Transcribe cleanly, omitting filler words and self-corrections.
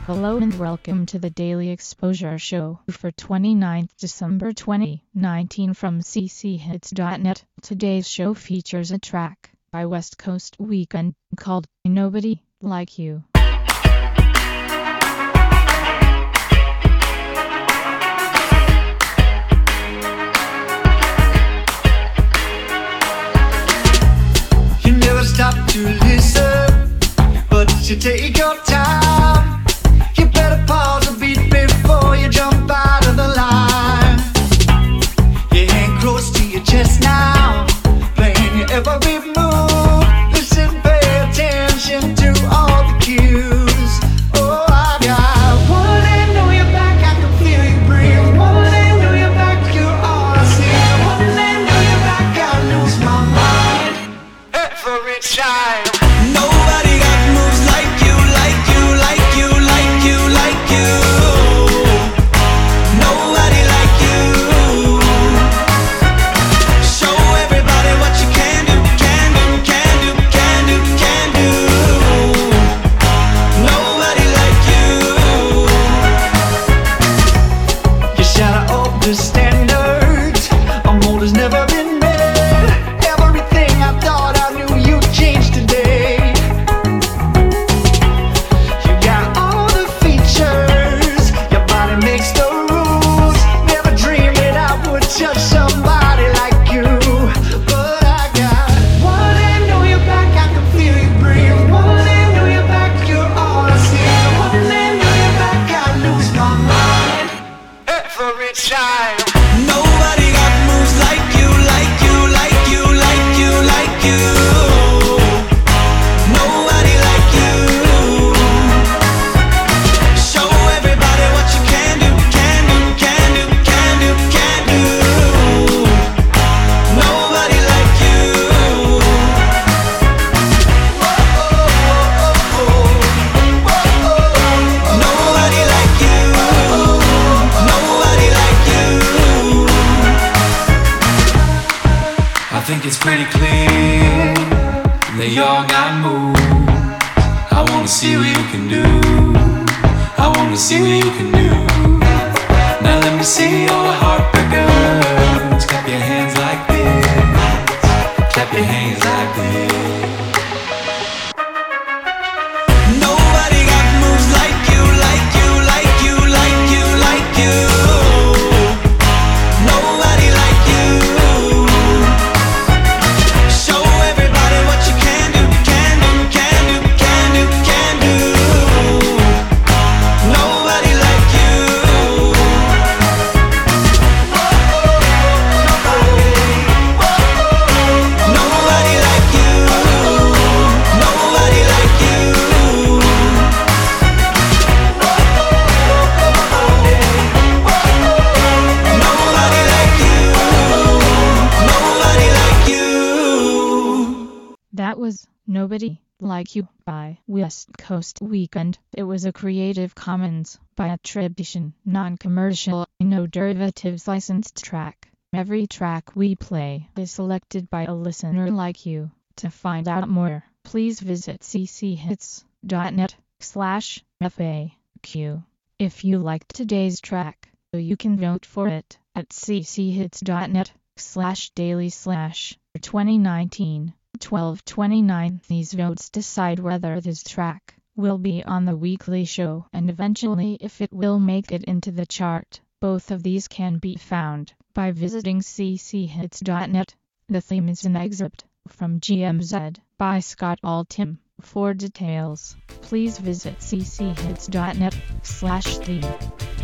Hello and welcome to the Daily Exposure Show for 29th December 2019 from cchits.net. Today's show features a track by West Coast Weekend called Nobody Like You. You never stop to listen, but you take your time. You better pause a beat before you jump out of the line. Your hand close to your chest now, playing your every move. Listen, pay attention to all the cues. Oh, I got one hand on your back, I can feel you breathe. One hand on your back, you're all I see. One hand on your back, I lose my mind every time. Nobody got moves like you, like you, like you, like you, like you. Nobody like you. Show everybody what you can do, can do, can do, can do, can do. Nobody like you. You shatter all the standards. A mold has never been met. Everything I thought I knew, you changed today. You got all the features, your body makes the rules. Never dreamed that I would touch somebody like you. But I got one hand on your back, I can feel you breathe. One hand on your back, you're all I see. One hand on your back, I lose my mind every time. Nobody got moves like you, like you, like you, like you, like you. Nobody like you. Show everybody what you can do, can do, can do, can do, can do. Nobody like you. Nobody like you. Nobody like you. I think it's pretty clear that y'all got moves. I wanna see what you can do. I wanna see what you can do. Now let me see your heartbreakers. Clap your hands like this. Clap your hands like this. Nobody got moves like you, like you, like you, like you, like you. Nobody like you. Show everybody what you can do, can do, can do, can do, can do. Nobody like you. Nobody like you. Nobody like you. Nobody like you. Nobody like you. That was Nobody Like You by West Coast Weekend. It was a Creative Commons by attribution, non-commercial, no derivatives licensed track. Every track we play is selected by a listener like you. To find out more, please visit cchits.net/FAQ. If you liked today's track, you can vote for it at cchits.net/daily/2019. 1229. These votes decide whether this track will be on the weekly show and eventually if it will make it into the chart. Both of these can be found by visiting cchits.net. The theme is an excerpt from GMZ by Scott Altham. For details, please visit cchits.net/theme.